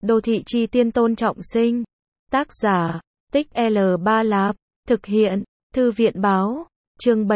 Đô thị chi tiên Tôn Trọng Sinh. Tác giả, Tích L Ba Lạp. Thực hiện, Thư viện báo. Chương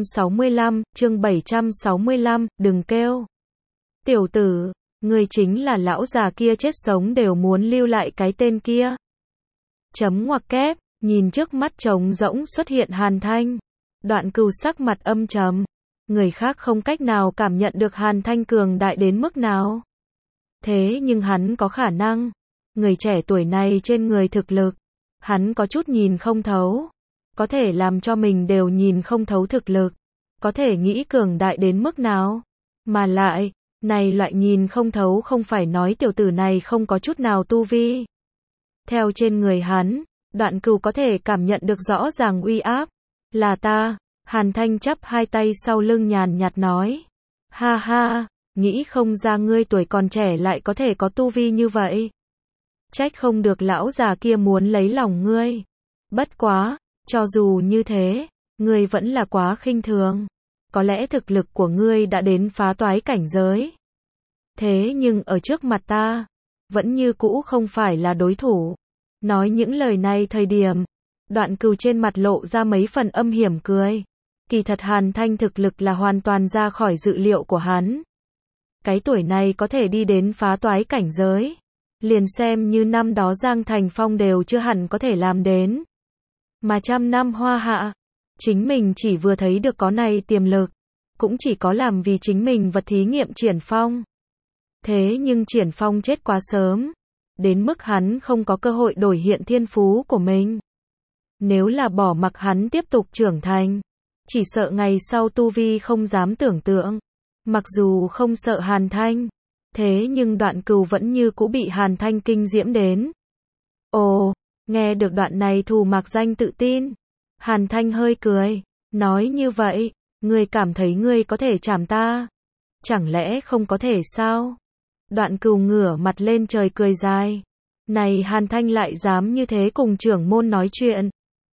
765, đừng kêu. Tiểu tử, ngươi chính là lão già kia chết sống đều muốn lưu lại cái tên kia. Chấm ngoặc kép, nhìn trước mắt trống rỗng xuất hiện Hàn Thanh. Đoạn Cừu sắc mặt âm trầm. Người khác không cách nào cảm nhận được Hàn Thanh cường đại đến mức nào. Thế nhưng hắn có khả năng. Người trẻ tuổi này trên người thực lực, hắn có chút nhìn không thấu. Có thể làm cho mình đều nhìn không thấu thực lực. Có thể nghĩ cường đại đến mức nào. Mà lại, này loại nhìn không thấu không phải nói tiểu tử này không có chút nào tu vi. Theo trên người hắn, Đoạn Cừu có thể cảm nhận được rõ ràng uy áp. Là ta. Hàn Thanh chắp hai tay sau lưng nhàn nhạt nói. Ha ha, nghĩ không ra ngươi tuổi còn trẻ lại có thể có tu vi như vậy. Trách không được lão già kia muốn lấy lòng ngươi. Bất quá, cho dù như thế, ngươi vẫn là quá khinh thường. Có lẽ thực lực của ngươi đã đến phá toái cảnh giới. Thế nhưng ở trước mặt ta, vẫn như cũ không phải là đối thủ. Nói những lời này thời điểm, Đoạn Cừu trên mặt lộ ra mấy phần âm hiểm cười. Kỳ thật Hàn Thanh thực lực là hoàn toàn ra khỏi dự liệu của hắn. Cái tuổi này có thể đi đến phá toái cảnh giới. Liền xem như năm đó Giang Thành Phong đều chưa hẳn có thể làm đến. Mà trăm năm hoa hạ, chính mình chỉ vừa thấy được có này tiềm lực. Cũng chỉ có làm vì chính mình vật thí nghiệm Triển Phong. Thế nhưng Triển Phong chết quá sớm. Đến mức hắn không có cơ hội đổi hiện thiên phú của mình. Nếu là bỏ mặc hắn tiếp tục trưởng thành, chỉ sợ ngày sau tu vi không dám tưởng tượng. Mặc dù không sợ Hàn Thanh, thế nhưng Đoạn Cừu vẫn như cũ bị Hàn Thanh kinh diễm đến. Ồ, nghe được đoạn này thù mặc danh tự tin. Hàn Thanh hơi cười, nói như vậy, ngươi cảm thấy ngươi có thể chảm ta? Chẳng lẽ không có thể sao? Đoạn Cừu ngửa mặt lên trời cười dài. Này Hàn Thanh lại dám như thế cùng trưởng môn nói chuyện.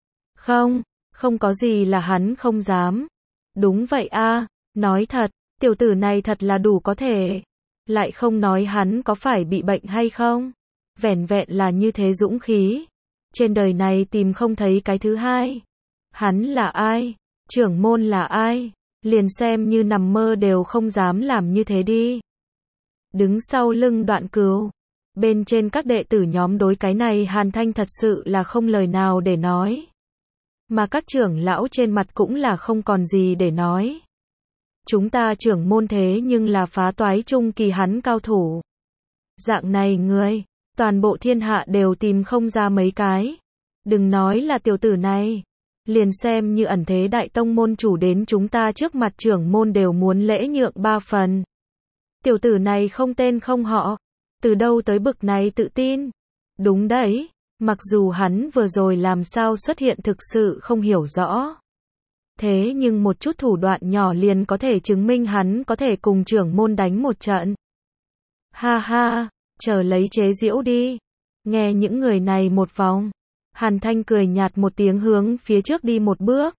Không có gì là hắn không dám. Đúng vậy a, nói thật, tiểu tử này thật là đủ có thể. Lại không nói hắn có phải bị bệnh hay không. Vẻn vẹn là như thế dũng khí. Trên đời này tìm không thấy cái thứ hai. Hắn là ai? Trưởng môn là ai? Liền xem như nằm mơ đều không dám làm như thế đi. Đứng sau lưng Đoạn Cừu, bên trên các đệ tử nhóm đối cái này Hàn Thanh thật sự là không lời nào để nói. Mà các trưởng lão trên mặt cũng là không còn gì để nói. Chúng ta trưởng môn thế nhưng là phá toái trung kỳ hắn cao thủ. Dạng này người, toàn bộ thiên hạ đều tìm không ra mấy cái. Đừng nói là tiểu tử này. Liền xem như ẩn thế đại tông môn chủ đến chúng ta trước mặt trưởng môn đều muốn lễ nhượng 3 phần. Tiểu tử này không tên không họ. Từ đâu tới bực này tự tin? Đúng đấy. Mặc dù hắn vừa rồi làm sao xuất hiện thực sự không hiểu rõ. Thế nhưng một chút thủ đoạn nhỏ liền có thể chứng minh hắn có thể cùng trưởng môn đánh một trận. Ha ha, chờ lấy chế giễu đi. Nghe những người này một vòng. Hàn Thanh cười nhạt một tiếng hướng phía trước đi một bước.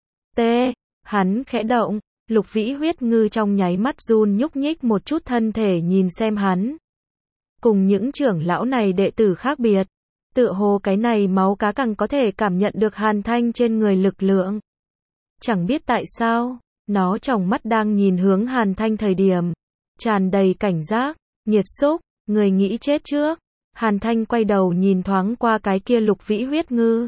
Hắn khẽ động. Lục Vĩ Huyết Ngư trong nháy mắt run nhúc nhích một chút thân thể nhìn xem hắn. Cùng những trưởng lão này đệ tử khác biệt. Tựa hồ cái này máu cá càng có thể cảm nhận được Hàn Thanh trên người lực lượng. Chẳng biết tại sao, nó tròng mắt đang nhìn hướng Hàn Thanh thời điểm. Tràn đầy cảnh giác, nhiệt xúc, người nghĩ chết trước. Hàn Thanh quay đầu nhìn thoáng qua cái kia Lục Vĩ Huyết Ngư.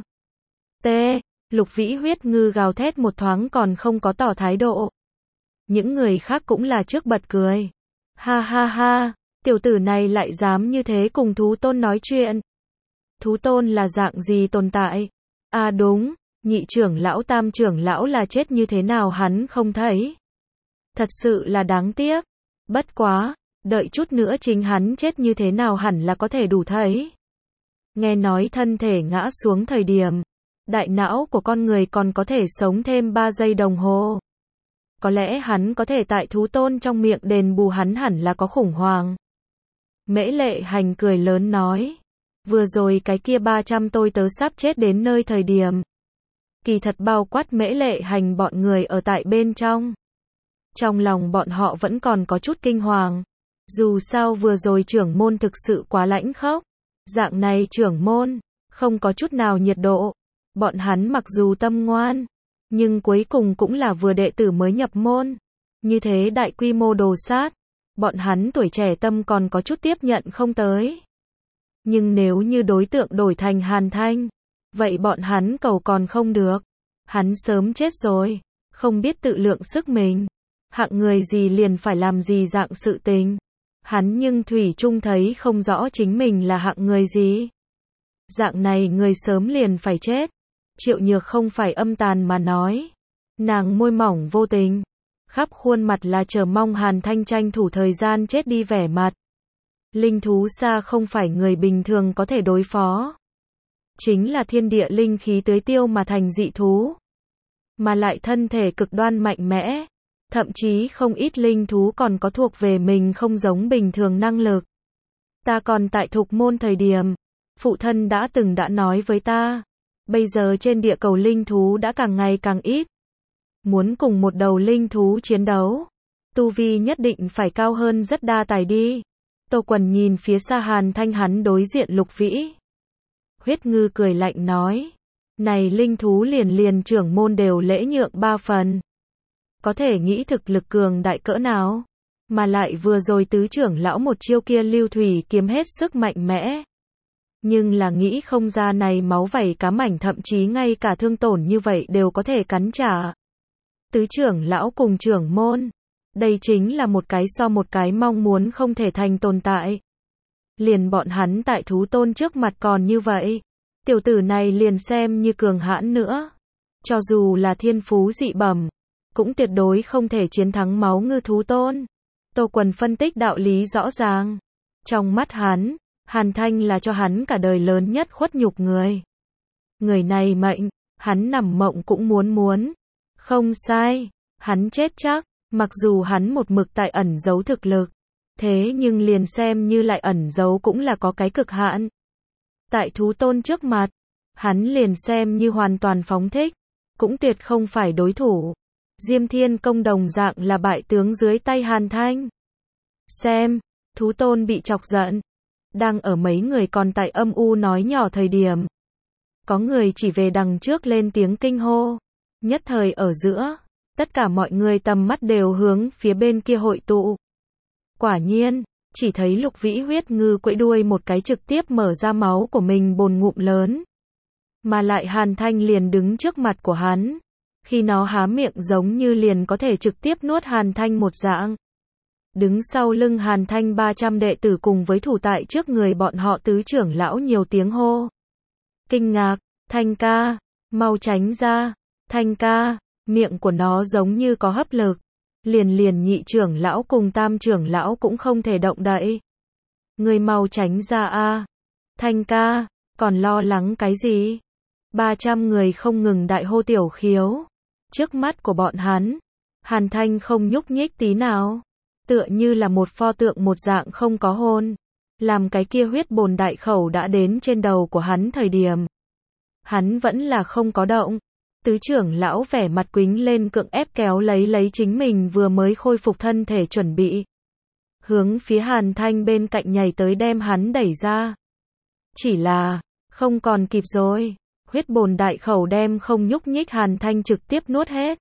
Lục Vĩ Huyết Ngư gào thét một thoáng còn không có tỏ thái độ. Những người khác cũng là trước bật cười. Ha ha ha, tiểu tử này lại dám như thế cùng thú tôn nói chuyện. Thú tôn là dạng gì tồn tại? À đúng, nhị trưởng lão tam trưởng lão là chết như thế nào hắn không thấy. Thật sự là đáng tiếc. Bất quá, đợi chút nữa chính hắn chết như thế nào hẳn là có thể đủ thấy. Nghe nói thân thể ngã xuống thời điểm, đại não của con người còn có thể sống thêm 3 giây đồng hồ. Có lẽ hắn có thể tại thú tôn trong miệng đền bù hắn hẳn là có khủng hoảng. Mễ Lệ Hành cười lớn nói. Vừa rồi cái kia 300 tôi tớ sắp chết đến nơi thời điểm. Kỳ thật bao quát Mễ Lệ Hành bọn người ở tại bên trong. Trong lòng bọn họ vẫn còn có chút kinh hoàng. Dù sao vừa rồi trưởng môn thực sự quá lãnh khốc. Dạng này trưởng môn, không có chút nào nhiệt độ. Bọn hắn mặc dù tâm ngoan, nhưng cuối cùng cũng là vừa đệ tử mới nhập môn. Như thế đại quy mô đồ sát, bọn hắn tuổi trẻ tâm còn có chút tiếp nhận không tới. Nhưng nếu như đối tượng đổi thành Hàn Thanh, vậy bọn hắn cầu còn không được. Hắn sớm chết rồi, không biết tự lượng sức mình. Hạng người gì liền phải làm gì dạng sự tình. Hắn nhưng thủy chung thấy không rõ chính mình là hạng người gì. Dạng này người sớm liền phải chết. Triệu Nhược không phải âm tàn mà nói. Nàng môi mỏng vô tình, khắp khuôn mặt là chờ mong Hàn Thanh tranh thủ thời gian chết đi vẻ mặt. Linh thú xa không phải người bình thường có thể đối phó. Chính là thiên địa linh khí tưới tiêu mà thành dị thú. Mà lại thân thể cực đoan mạnh mẽ. Thậm chí không ít linh thú còn có thuộc về mình không giống bình thường năng lực. Ta còn tại thục môn thời điểm, phụ thân đã nói với ta. Bây giờ trên địa cầu linh thú đã càng ngày càng ít. Muốn cùng một đầu linh thú chiến đấu, tu vi nhất định phải cao hơn rất đa tài đi. Tô Quần nhìn phía xa Hàn Thanh hắn đối diện Lục Vĩ. Huyết Ngư cười lạnh nói. Này linh thú liền trưởng môn đều lễ nhượng 3 phần. Có thể nghĩ thực lực cường đại cỡ nào. Mà lại vừa rồi tứ trưởng lão một chiêu kia lưu thủy kiếm hết sức mạnh mẽ. Nhưng là nghĩ không ra này máu vảy cá mảnh thậm chí ngay cả thương tổn như vậy đều có thể cắn trả. Tứ trưởng lão cùng trưởng môn. Đây chính là một cái so một cái mong muốn không thể thành tồn tại. Liền bọn hắn tại thú tôn trước mặt còn như vậy. Tiểu tử này liền xem như cường hãn nữa. Cho dù là thiên phú dị bẩm, cũng tuyệt đối không thể chiến thắng máu ngư thú tôn. Tô Quần phân tích đạo lý rõ ràng. Trong mắt hắn, Hàn Thanh là cho hắn cả đời lớn nhất khuất nhục người. Người này mệnh, hắn nằm mộng cũng muốn. Không sai, hắn chết chắc, mặc dù hắn một mực tại ẩn giấu thực lực. Thế nhưng liền xem như lại ẩn giấu cũng là có cái cực hạn. Tại thú tôn trước mặt, hắn liền xem như hoàn toàn phóng thích, cũng tuyệt không phải đối thủ. Diêm Thiên Công đồng dạng là bại tướng dưới tay Hàn Thanh. Xem, thú tôn bị chọc giận. Đang ở mấy người còn tại âm u nói nhỏ thời điểm. Có người chỉ về đằng trước lên tiếng kinh hô. Nhất thời ở giữa, tất cả mọi người tầm mắt đều hướng phía bên kia hội tụ. Quả nhiên, chỉ thấy Lục Vĩ Huyết Ngư quẫy đuôi một cái trực tiếp mở ra máu của mình bồn ngụm lớn. Mà lại Hàn Thanh liền đứng trước mặt của hắn. Khi nó há miệng giống như liền có thể trực tiếp nuốt Hàn Thanh một dạng. Đứng sau lưng Hàn Thanh 300 đệ tử cùng với thủ tại trước người bọn họ tứ trưởng lão nhiều tiếng hô. Kinh ngạc, Thanh ca, mau tránh ra, Thanh ca, miệng của nó giống như có hấp lực. Liền nhị trưởng lão cùng tam trưởng lão cũng không thể động đậy. Người mau tránh ra a, Thanh ca, còn lo lắng cái gì? 300 người không ngừng đại hô tiểu khiếu. Trước mắt của bọn hắn, Hàn Thanh không nhúc nhích tí nào. Tựa như là một pho tượng một dạng không có hồn. Làm cái kia huyết bồn đại khẩu đã đến trên đầu của hắn thời điểm. Hắn vẫn là không có động. Tứ trưởng lão vẻ mặt quính lên cưỡng ép kéo lấy chính mình vừa mới khôi phục thân thể chuẩn bị. Hướng phía Hàn Thanh bên cạnh nhảy tới đem hắn đẩy ra. Chỉ là, không còn kịp rồi. Huyết bồn đại khẩu đem không nhúc nhích Hàn Thanh trực tiếp nuốt hết.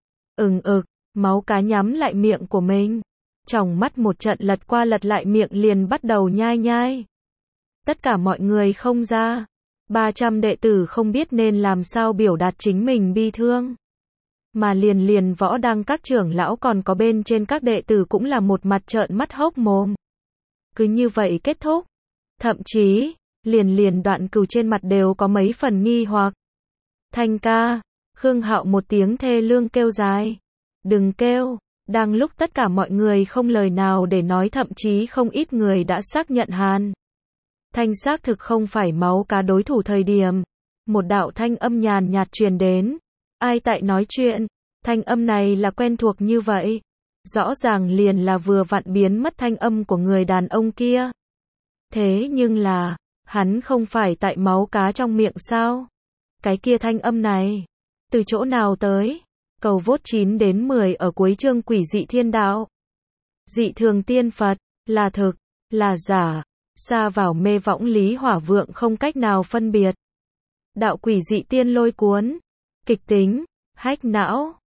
Máu cá nhắm lại miệng của mình. Trong mắt một trận lật qua lật lại miệng liền bắt đầu nhai. Tất cả mọi người không ra. 300 đệ tử không biết nên làm sao biểu đạt chính mình bi thương. Mà liền võ đăng các trưởng lão còn có bên trên các đệ tử cũng là một mặt trợn mắt hốc mồm. Cứ như vậy kết thúc. Thậm chí, liền Đoạn Cửu trên mặt đều có mấy phần nghi hoặc. Thanh ca, Khương Hạo một tiếng thê lương kêu dài. Đừng kêu. Đang lúc tất cả mọi người không lời nào để nói thậm chí không ít người đã xác nhận Hàn Thanh xác thực không phải máu cá đối thủ thời điểm. Một đạo thanh âm nhàn nhạt truyền đến. Ai tại nói chuyện? Thanh âm này là quen thuộc như vậy. Rõ ràng liền là vừa vặn biến mất thanh âm của người đàn ông kia. Thế nhưng là, hắn không phải tại máu cá trong miệng sao? Cái kia thanh âm này, từ chỗ nào tới? Cầu vote 9 đến 10 ở cuối chương Quỷ Dị Thiên Đạo. Dị thường tiên Phật, là thực, là giả, sa vào mê võng Lý Hỏa Vượng không cách nào phân biệt. Đạo quỷ dị tiên lôi cuốn, kịch tính, hack não.